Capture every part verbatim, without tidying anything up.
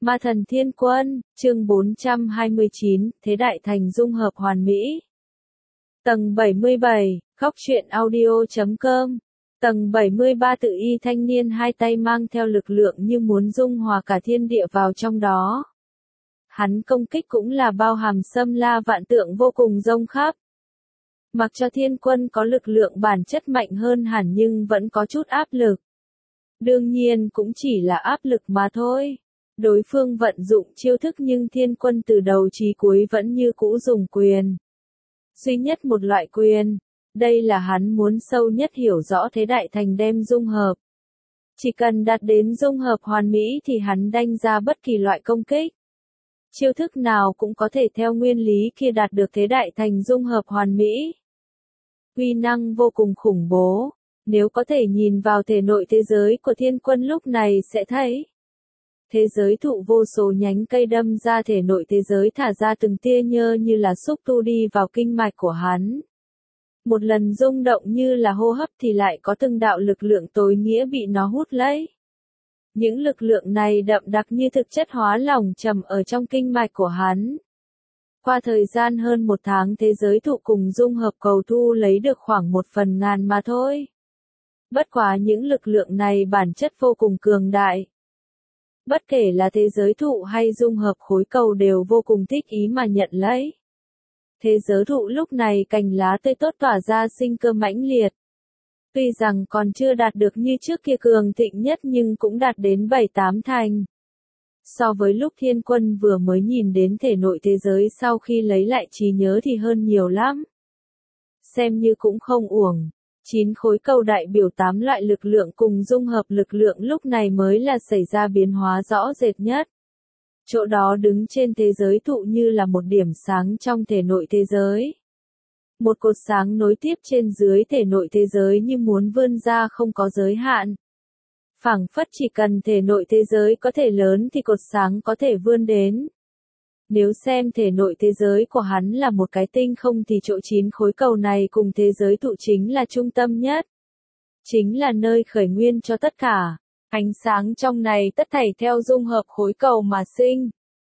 Ma thần thiên quân, chương bốn trăm hai mươi chín, Thế đại thành dung hợp hoàn mỹ. Tầng bảy mươi bảy, góc truyện audio chấm com. Tầng bảy mươi ba tự y thanh niên hai tay mang theo lực lượng như muốn dung hòa cả thiên địa vào trong đó. Hắn công kích cũng là bao hàm xâm la vạn tượng vô cùng rông khắp. Mặc cho thiên quân có lực lượng bản chất mạnh hơn hẳn nhưng vẫn có chút áp lực. Đương nhiên cũng chỉ là áp lực mà thôi. Đối phương vận dụng chiêu thức nhưng thiên quân từ đầu chí cuối vẫn như cũ dùng quyền. Duy nhất một loại quyền. Đây là hắn muốn sâu nhất hiểu rõ thế đại thành đem dung hợp. Chỉ cần đạt đến dung hợp hoàn mỹ thì hắn đanh ra bất kỳ loại công kích. Chiêu thức nào cũng có thể theo nguyên lý kia đạt được thế đại thành dung hợp hoàn mỹ. Uy năng vô cùng khủng bố. Nếu có thể nhìn vào thể nội thế giới của thiên quân lúc này sẽ thấy. Thế giới thụ vô số nhánh cây đâm ra thể nội thế giới thả ra từng tia nhơ như là xúc tu đi vào kinh mạch của hắn. Một lần rung động như là hô hấp thì lại có từng đạo lực lượng tối nghĩa bị nó hút lấy. Những lực lượng này đậm đặc như thực chất hóa lỏng trầm ở trong kinh mạch của hắn. Qua thời gian hơn một tháng thế giới thụ cùng dung hợp cầu thu lấy được khoảng một phần ngàn mà thôi. Bất quá những lực lượng này bản chất vô cùng cường đại. Bất kể là thế giới thụ hay dung hợp khối cầu đều vô cùng thích ý mà nhận lấy. Thế giới thụ lúc này cành lá tươi tốt tỏa ra sinh cơ mãnh liệt. Tuy rằng còn chưa đạt được như trước kia cường thịnh nhất nhưng cũng đạt đến bảy tám thành. So với lúc thiên quân vừa mới nhìn đến thể nội thế giới sau khi lấy lại trí nhớ thì hơn nhiều lắm. Xem như cũng không uổng. Chín khối cầu đại biểu tám loại lực lượng cùng dung hợp lực lượng lúc này mới là xảy ra biến hóa rõ rệt nhất. Chỗ đó đứng trên thế giới thụ như là một điểm sáng trong thể nội thế giới. Một cột sáng nối tiếp trên dưới thể nội thế giới như muốn vươn ra không có giới hạn. Phảng phất chỉ cần thể nội thế giới có thể lớn thì cột sáng có thể vươn đến. Nếu xem thể nội thế giới của hắn là một cái tinh không thì chỗ chín khối cầu này cùng thế giới thụ chính là trung tâm nhất. Chính là nơi khởi nguyên cho tất cả. Ánh sáng trong này tất thảy theo dung hợp khối cầu mà sinh.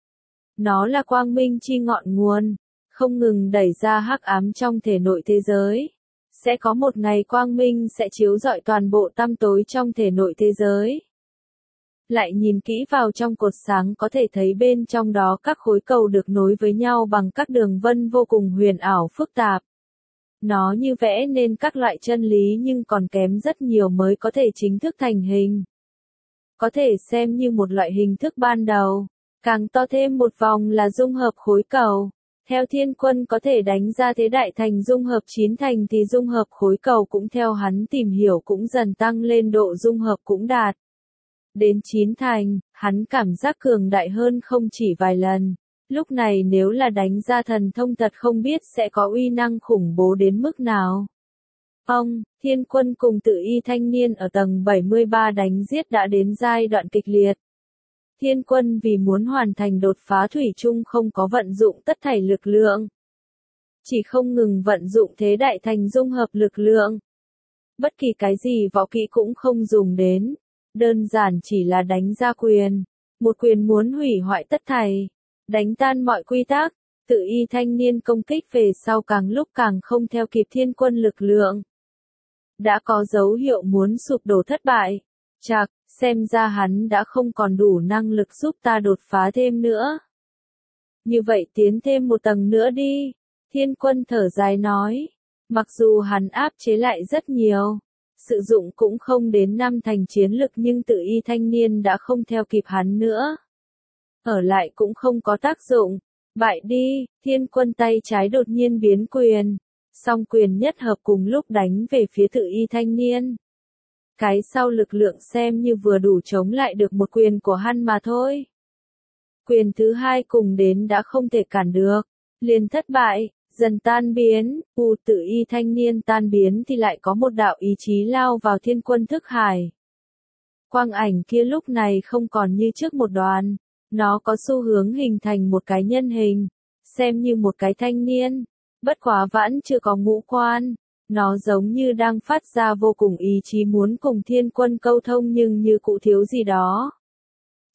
Nó là quang minh chi ngọn nguồn, không ngừng đẩy ra hắc ám trong thể nội thế giới. Sẽ có một ngày quang minh sẽ chiếu rọi toàn bộ tăm tối trong thể nội thế giới. Lại nhìn kỹ vào trong cột sáng có thể thấy bên trong đó các khối cầu được nối với nhau bằng các đường vân vô cùng huyền ảo phức tạp. Nó như vẽ nên các loại chân lý nhưng còn kém rất nhiều mới có thể chính thức thành hình. Có thể xem như một loại hình thức ban đầu. Càng to thêm một vòng là dung hợp khối cầu. Theo thiên quân có thể đánh ra thế đại thành dung hợp chín thành thì dung hợp khối cầu cũng theo hắn tìm hiểu cũng dần tăng lên độ dung hợp cũng đạt. Đến chín thành, hắn cảm giác cường đại hơn không chỉ vài lần. Lúc này nếu là đánh ra thần thông thật không biết sẽ có uy năng khủng bố đến mức nào. Ông, thiên quân cùng tự y thanh niên ở tầng bảy mươi ba đánh giết đã đến giai đoạn kịch liệt. Thiên quân vì muốn hoàn thành đột phá thủy chung không có vận dụng tất thảy lực lượng. Chỉ không ngừng vận dụng thế đại thành dung hợp lực lượng. Bất kỳ cái gì võ kỹ cũng không dùng đến. Đơn giản chỉ là đánh ra quyền. Một quyền muốn hủy hoại tất thảy. Đánh tan mọi quy tắc. Tự y thanh niên công kích về sau càng lúc càng không theo kịp thiên quân lực lượng. Đã có dấu hiệu muốn sụp đổ thất bại. Chạc, xem ra hắn đã không còn đủ năng lực giúp ta đột phá thêm nữa. Như vậy tiến thêm một tầng nữa đi. Thiên quân thở dài nói. Mặc dù hắn áp chế lại rất nhiều. Sử dụng cũng không đến năm thành chiến lực nhưng tự y thanh niên đã không theo kịp hắn nữa. Ở lại cũng không có tác dụng. Bại đi, thiên quân tay trái đột nhiên biến quyền. Song quyền nhất hợp cùng lúc đánh về phía tự y thanh niên. Cái sau lực lượng xem như vừa đủ chống lại được một quyền của hắn mà thôi. Quyền thứ hai cùng đến đã không thể cản được. Liền thất bại, dần tan biến, u tự y thanh niên tan biến thì lại có một đạo ý chí lao vào thiên quân thức hải. Quang ảnh kia lúc này không còn như trước một đoàn. Nó có xu hướng hình thành một cái nhân hình. Xem như một cái thanh niên. Bất quá vẫn chưa có ngũ quan. Nó giống như đang phát ra vô cùng ý chí muốn cùng thiên quân câu thông nhưng như cụ thiếu gì đó.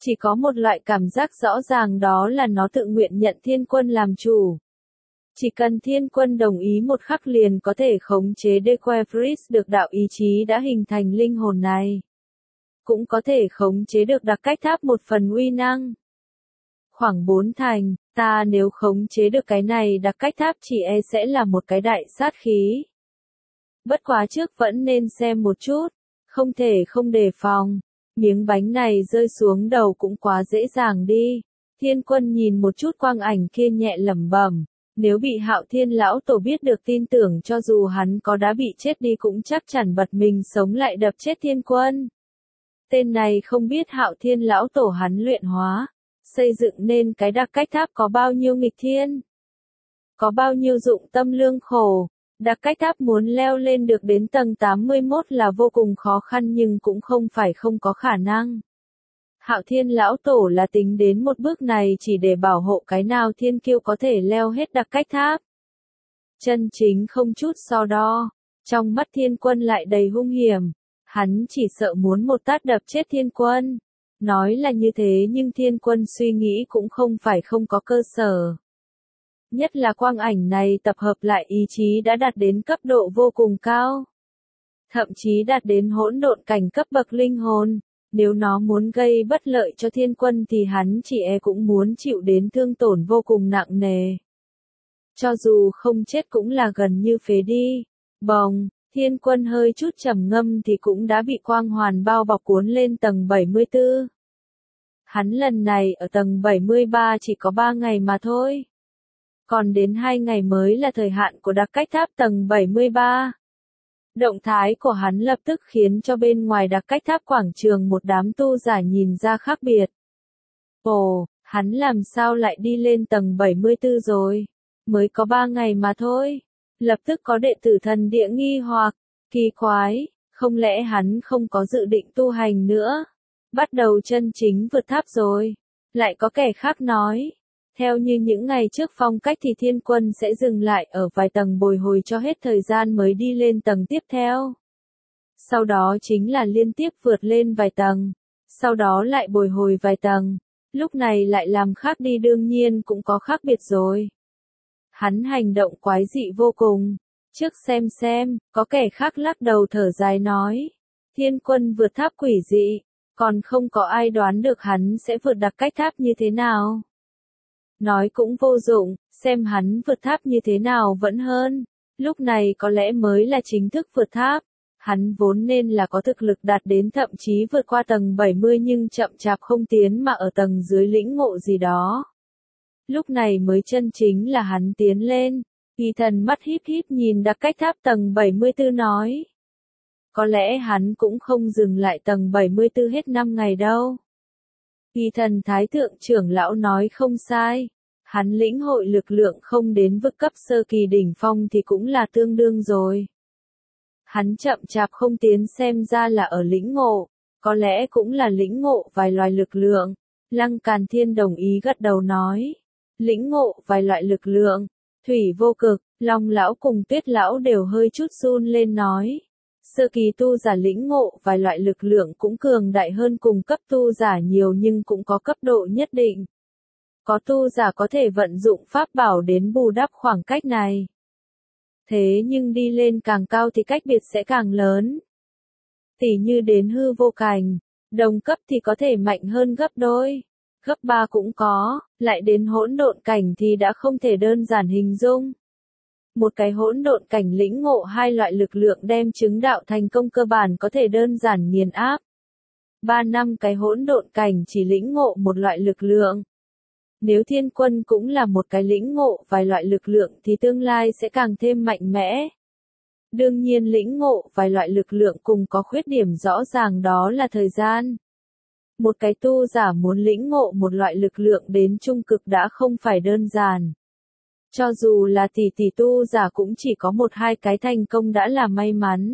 Chỉ có một loại cảm giác rõ ràng, đó là nó tự nguyện nhận Thiên Quân làm chủ. Chỉ cần Thiên Quân đồng ý một khắc liền có thể khống chế Dequefris được đạo ý chí đã hình thành linh hồn này. Cũng có thể khống chế được đặc cách tháp một phần uy năng. Khoảng bốn thành, ta nếu khống chế được cái này đặc cách tháp chỉ e sẽ là một cái đại sát khí. Bất quá trước vẫn nên xem một chút, không thể không đề phòng. Miếng bánh này rơi xuống đầu cũng quá dễ dàng đi. Thiên Quân nhìn một chút quang ảnh kia nhẹ lẩm bẩm. Nếu bị Hạo Thiên lão tổ biết được, tin tưởng cho dù hắn có đã bị chết đi cũng chắc chắn bật mình sống lại đập chết Thiên Quân. Tên này không biết Hạo Thiên lão tổ hắn luyện hóa, xây dựng nên cái đặc cách tháp có bao nhiêu nghịch thiên. Có bao nhiêu dụng tâm lương khổ. Đặc cách tháp muốn leo lên được đến tầng tám mươi mốt là vô cùng khó khăn, nhưng cũng không phải không có khả năng. Hạo Thiên lão tổ là tính đến một bước này chỉ để bảo hộ cái nào thiên kiêu có thể leo hết đặc cách tháp. Chân chính không chút so đo, trong mắt Thiên Quân lại đầy hung hiểm, hắn chỉ sợ muốn một tát đập chết Thiên Quân. Nói là như thế nhưng Thiên Quân suy nghĩ cũng không phải không có cơ sở. Nhất là quang ảnh này tập hợp lại ý chí đã đạt đến cấp độ vô cùng cao. Thậm chí đạt đến hỗn độn cảnh cấp bậc linh hồn. Nếu nó muốn gây bất lợi cho Thiên Quân thì hắn chỉ e cũng muốn chịu đến thương tổn vô cùng nặng nề. Cho dù không chết cũng là gần như phế đi. Bồng, Thiên Quân hơi chút trầm ngâm thì cũng đã bị quang hoàn bao bọc cuốn lên tầng bảy mươi tư. Hắn lần này ở tầng bảy mươi ba chỉ có ba ngày mà thôi. Còn đến hai ngày mới là thời hạn của đặc cách tháp tầng bảy mươi ba. Động thái của hắn lập tức khiến cho bên ngoài đặc cách tháp quảng trường một đám tu giả nhìn ra khác biệt. Ồ, hắn làm sao lại đi lên tầng bảy mươi tư rồi? Mới có ba ngày mà thôi. Lập tức có đệ tử thần địa nghi hoặc, kỳ quái, không lẽ hắn không có dự định tu hành nữa? Bắt đầu chân chính vượt tháp rồi. Lại có kẻ khác nói. Theo như những ngày trước phong cách thì Thiên Quân sẽ dừng lại ở vài tầng bồi hồi cho hết thời gian mới đi lên tầng tiếp theo. Sau đó chính là liên tiếp vượt lên vài tầng. Sau đó lại bồi hồi vài tầng. Lúc này lại làm khác đi, đương nhiên cũng có khác biệt rồi. Hắn hành động quái dị vô cùng. Trước xem xem, có kẻ khác lắc đầu thở dài nói. Thiên Quân vượt tháp quỷ dị. Còn không có ai đoán được hắn sẽ vượt đặc cách tháp như thế nào. Nói cũng vô dụng, xem hắn vượt tháp như thế nào vẫn hơn. Lúc này có lẽ mới là chính thức vượt tháp. Hắn vốn nên là có thực lực đạt đến thậm chí vượt qua tầng bảy mươi nhưng chậm chạp không tiến mà ở tầng dưới lĩnh ngộ gì đó. Lúc này mới chân chính là hắn tiến lên. Y Thần mắt híp híp nhìn đặc cách tháp tầng bảy mươi tư nói. Có lẽ hắn cũng không dừng lại tầng bảy mươi tư hết năm ngày đâu. Y Thần Thái Thượng trưởng lão nói không sai. Hắn lĩnh hội lực lượng không đến vực cấp sơ kỳ đỉnh phong thì cũng là tương đương rồi. Hắn chậm chạp không tiến xem ra là ở lĩnh ngộ, có lẽ cũng là lĩnh ngộ vài loại lực lượng. Lăng Càn Thiên đồng ý gật đầu nói. Lĩnh ngộ vài loại lực lượng. Thủy Vô Cực, Long lão cùng Tuyết lão đều hơi chút run lên nói. Sơ kỳ tu giả lĩnh ngộ vài loại lực lượng cũng cường đại hơn cùng cấp tu giả nhiều nhưng cũng có cấp độ nhất định. Có tu giả có thể vận dụng pháp bảo đến bù đắp khoảng cách này. Thế nhưng đi lên càng cao thì cách biệt sẽ càng lớn. Tỉ như đến hư vô cảnh, đồng cấp thì có thể mạnh hơn gấp đôi, gấp ba cũng có, lại đến hỗn độn cảnh thì đã không thể đơn giản hình dung. Một cái hỗn độn cảnh lĩnh ngộ hai loại lực lượng đem chứng đạo thành công cơ bản có thể đơn giản nghiền áp. Ba năm cái hỗn độn cảnh chỉ lĩnh ngộ một loại lực lượng. Nếu Thiên Quân cũng là một cái lĩnh ngộ vài loại lực lượng thì tương lai sẽ càng thêm mạnh mẽ. Đương nhiên lĩnh ngộ vài loại lực lượng cùng có khuyết điểm rõ ràng, đó là thời gian. Một cái tu giả muốn lĩnh ngộ một loại lực lượng đến trung cực đã không phải đơn giản. Cho dù là tỷ tỷ tu giả cũng chỉ có một hai cái thành công đã là may mắn.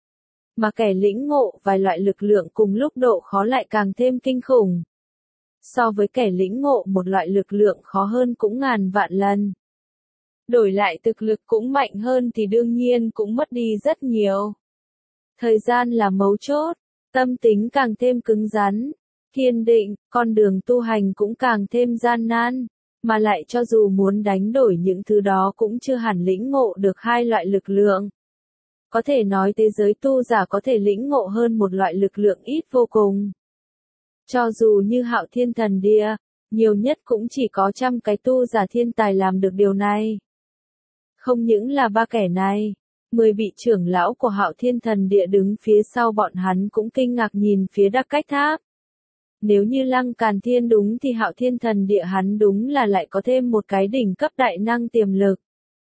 Mà kẻ lĩnh ngộ vài loại lực lượng cùng lúc độ khó lại càng thêm kinh khủng. So với kẻ lĩnh ngộ một loại lực lượng khó hơn cũng ngàn vạn lần. Đổi lại thực lực cũng mạnh hơn thì đương nhiên cũng mất đi rất nhiều. Thời gian là mấu chốt, tâm tính càng thêm cứng rắn. kiên định, con đường tu hành cũng càng thêm gian nan, mà lại cho dù muốn đánh đổi những thứ đó cũng chưa hẳn lĩnh ngộ được hai loại lực lượng. Có thể nói thế giới tu giả có thể lĩnh ngộ hơn một loại lực lượng ít vô cùng. Cho dù như Hạo Thiên Thần Địa, nhiều nhất cũng chỉ có trăm cái tu giả thiên tài làm được điều này. Không những là ba kẻ này, mười vị trưởng lão của Hạo Thiên Thần Địa đứng phía sau bọn hắn cũng kinh ngạc nhìn phía Đắc Cách Tháp. Nếu như Lăng Càn Thiên đúng thì Hạo Thiên Thần Địa hắn đúng là lại có thêm một cái đỉnh cấp đại năng tiềm lực.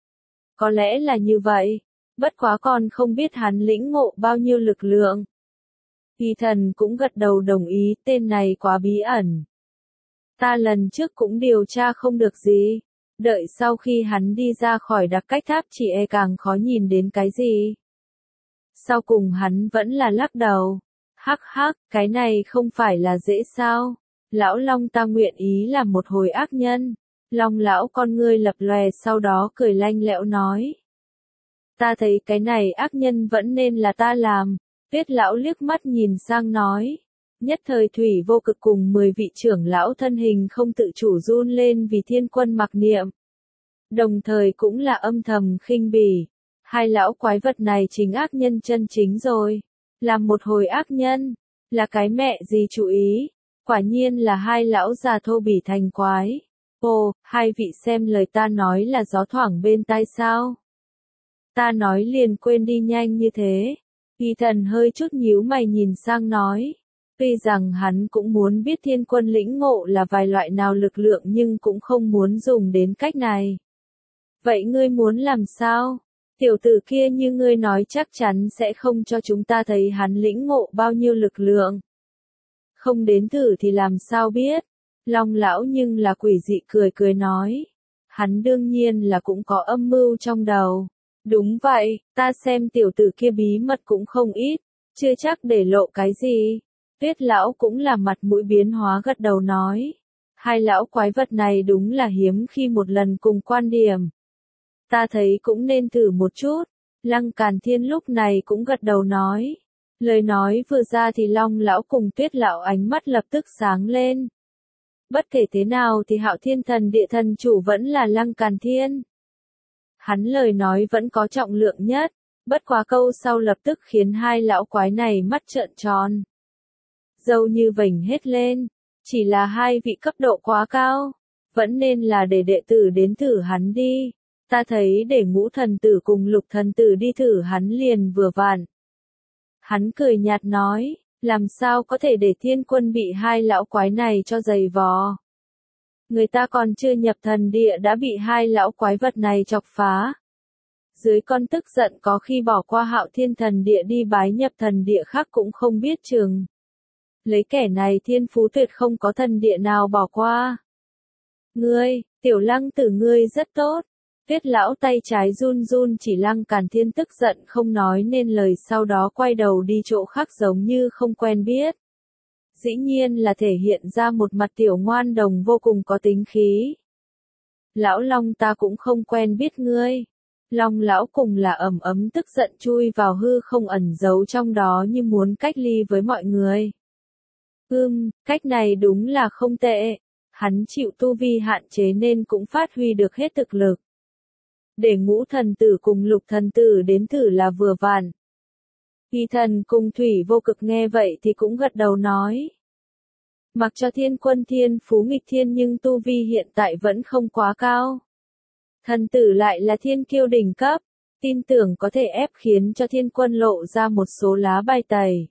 Có lẽ là như vậy, bất quá còn không biết hắn lĩnh ngộ bao nhiêu lực lượng. Kỳ Thần cũng gật đầu đồng ý, tên này quá bí ẩn. Ta lần trước cũng điều tra không được gì, đợi sau khi hắn đi ra khỏi Đắc Cách Tháp chỉ e càng khó nhìn đến cái gì. Sau cùng hắn vẫn là lắc đầu. Hắc hắc, cái này không phải là dễ sao? Lão Long ta nguyện ý làm một hồi ác nhân. Long lão con ngươi lập lòe sau đó cười lanh lẽo nói. Ta thấy cái này ác nhân vẫn nên là ta làm. Tuyết lão liếc mắt nhìn sang nói. Nhất thời Thủy Vô Cực cùng mười vị trưởng lão thân hình không tự chủ run lên vì Thiên Quân mặc niệm. Đồng thời cũng là âm thầm khinh bỉ. Hai lão quái vật này chính ác nhân chân chính rồi. Làm một hồi ác nhân, là cái mẹ gì chú ý, quả nhiên là hai lão già thô bỉ thành quái. Ồ, hai vị xem lời ta nói là gió thoảng bên tai sao? Ta nói liền quên đi nhanh như thế. Kỳ Thần hơi chút nhíu mày nhìn sang nói. Tuy rằng hắn cũng muốn biết Thiên Quân lĩnh ngộ là vài loại nào lực lượng nhưng cũng không muốn dùng đến cách này. Vậy ngươi muốn làm sao? Tiểu tử kia như ngươi nói chắc chắn sẽ không cho chúng ta thấy hắn lĩnh ngộ bao nhiêu lực lượng. Không đến thử thì làm sao biết. Long lão nhưng là quỷ dị cười cười nói. Hắn đương nhiên là cũng có âm mưu trong đầu. Đúng vậy, ta xem tiểu tử kia bí mật cũng không ít, chưa chắc để lộ cái gì. Tuyết lão cũng là mặt mũi biến hóa gật đầu nói. Hai lão quái vật này đúng là hiếm khi một lần cùng quan điểm. Ta thấy cũng nên thử một chút. Lăng Càn Thiên lúc này cũng gật đầu nói. Lời nói vừa ra thì Long lão cùng Tuyết lão ánh mắt lập tức sáng lên. Bất kể thế nào thì Hạo Thiên Thần Địa thần chủ vẫn là Lăng Càn Thiên. Hắn lời nói vẫn có trọng lượng nhất, bất quá câu sau lập tức khiến hai lão quái này mắt trợn tròn. Dâu như vểnh hết lên, chỉ là hai vị cấp độ quá cao, vẫn nên là để đệ tử đến thử hắn đi. Ta thấy để Ngũ thần tử cùng Lục thần tử đi thử hắn liền vừa vặn. Hắn cười nhạt nói, làm sao có thể để Thiên Quân bị hai lão quái này cho giày vò. Người ta còn chưa nhập thần địa đã bị hai lão quái vật này chọc phá. Dưới con tức giận có khi bỏ qua Hạo Thiên Thần Địa đi bái nhập thần địa khác cũng không biết chừng. Lấy kẻ này thiên phú tuyệt không có thần địa nào bỏ qua. Ngươi, tiểu Lăng tử ngươi rất tốt. Tuyết lão tay trái run run chỉ Lăng Càn Thiên tức giận không nói nên lời sau đó quay đầu đi chỗ khác giống như không quen biết. Dĩ nhiên là thể hiện ra một mặt tiểu ngoan đồng vô cùng có tính khí. Lão Long ta cũng không quen biết ngươi. Long lão cùng là ầm ấm tức giận chui vào hư không ẩn giấu trong đó như muốn cách ly với mọi người. Ừm, cách này đúng là không tệ. Hắn chịu tu vi hạn chế nên cũng phát huy được hết thực lực. Để Ngũ thần tử cùng Lục thần tử đến thử là vừa vặn. Kỳ Thần cùng Thủy Vô Cực nghe vậy thì cũng gật đầu nói. Mặc cho Thiên Quân thiên phú nghịch thiên nhưng tu vi hiện tại vẫn không quá cao. Thần tử lại là thiên kiêu đỉnh cấp, tin tưởng có thể ép khiến cho Thiên Quân lộ ra một số lá bài tẩy.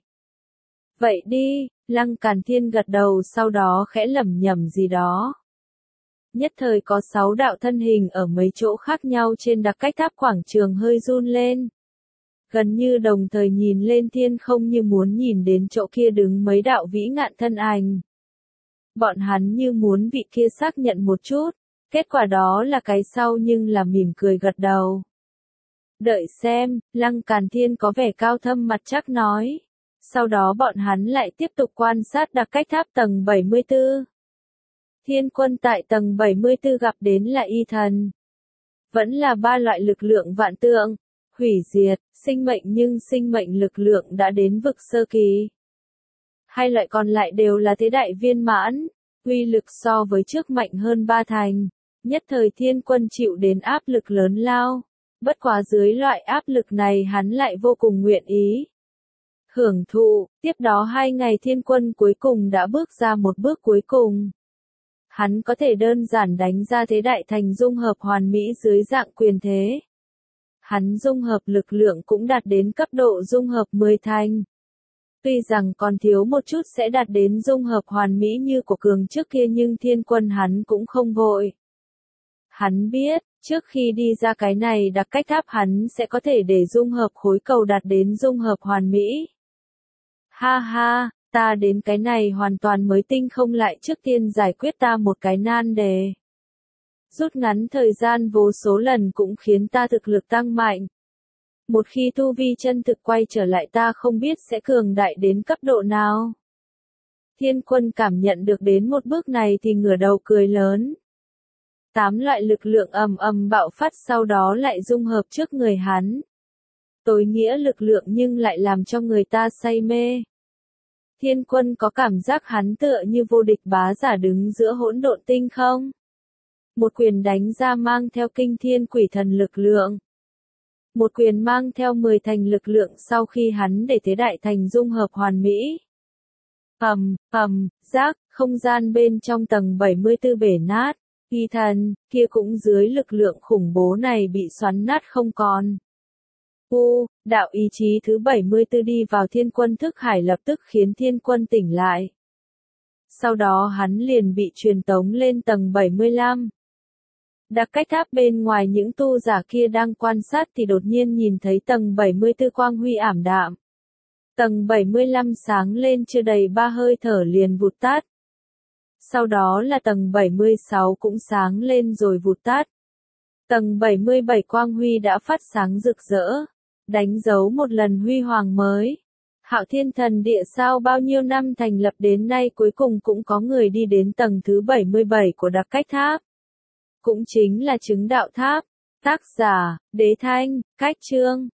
Vậy đi, Lăng Càn Thiên gật đầu sau đó khẽ lẩm nhẩm gì đó. Nhất thời có sáu đạo thân hình ở mấy chỗ khác nhau trên Đặc Cách Tháp quảng trường hơi run lên. Gần như đồng thời nhìn lên thiên không như muốn nhìn đến chỗ kia đứng mấy đạo vĩ ngạn thân ảnh. Bọn hắn như muốn vị kia xác nhận một chút, kết quả đó là cái sau nhưng là mỉm cười gật đầu. Đợi xem, Lăng Càn Thiên có vẻ cao thâm mặt chắc nói. Sau đó bọn hắn lại tiếp tục quan sát Đặc Cách Tháp tầng bảy mươi tư. Thiên Quân tại tầng bảy mươi tư gặp đến là y thần. Vẫn là ba loại lực lượng vạn tượng, hủy diệt, sinh mệnh nhưng sinh mệnh lực lượng đã đến vực sơ kỳ. Hai loại còn lại đều là thế đại viên mãn, uy lực so với trước mạnh hơn ba thành. Nhất thời Thiên Quân chịu đến áp lực lớn lao. Bất quá dưới loại áp lực này hắn lại vô cùng nguyện ý hưởng thụ. Tiếp đó hai ngày Thiên Quân cuối cùng đã bước ra một bước cuối cùng. Hắn có thể đơn giản đánh ra thế đại thành dung hợp hoàn mỹ dưới dạng quyền thế. Hắn dung hợp lực lượng cũng đạt đến cấp độ dung hợp mười thành. Tuy rằng còn thiếu một chút sẽ đạt đến dung hợp hoàn mỹ như của cường trước kia nhưng Thiên Quân hắn cũng không vội. Hắn biết, trước khi đi ra cái này đặc cách tháp hắn sẽ có thể để dung hợp khối cầu đạt đến dung hợp hoàn mỹ. Ha ha, ta đến cái này hoàn toàn mới tinh không lại trước tiên giải quyết ta một cái nan đề. Rút ngắn thời gian vô số lần cũng khiến ta thực lực tăng mạnh. Một khi tu vi chân thực quay trở lại ta không biết sẽ cường đại đến cấp độ nào. Thiên Quân cảm nhận được đến một bước này thì ngửa đầu cười lớn. Tám loại lực lượng ầm ầm bạo phát sau đó lại dung hợp trước người hắn. Tối nghĩa lực lượng nhưng lại làm cho người ta say mê. Thiên Quân có cảm giác hắn tựa như vô địch bá giả đứng giữa hỗn độn tinh không. Một quyền đánh ra mang theo kinh thiên quỷ thần lực lượng. Một quyền mang theo mười thành lực lượng sau khi hắn để thế đại thành dung hợp hoàn mỹ. Ầm, ầm, rác, không gian bên trong tầng bảy mươi tư bể nát. Y thần, kia cũng dưới lực lượng khủng bố này bị xoắn nát không còn. U, đạo ý chí thứ bảy mươi tư đi vào Thiên Quân thức hải lập tức khiến Thiên Quân tỉnh lại. Sau đó hắn liền bị truyền tống lên tầng bảy mươi lăm. Đặc cách tháp bên ngoài những tu giả kia đang quan sát thì đột nhiên nhìn thấy tầng bảy mươi tư quang huy ảm đạm. Tầng bảy mươi lăm sáng lên chưa đầy ba hơi thở liền vụt tắt. Sau đó là tầng bảy mươi sáu cũng sáng lên rồi vụt tắt. Tầng bảy mươi bảy quang huy đã phát sáng rực rỡ, đánh dấu một lần huy hoàng mới. Hạo Thiên Thần Địa sau bao nhiêu năm thành lập đến nay cuối cùng cũng có người đi đến tầng thứ bảy mươi bảy của đặc cách tháp. Cũng chính là chứng đạo tháp. Tác giả, Đế Thanh, Cách Chương.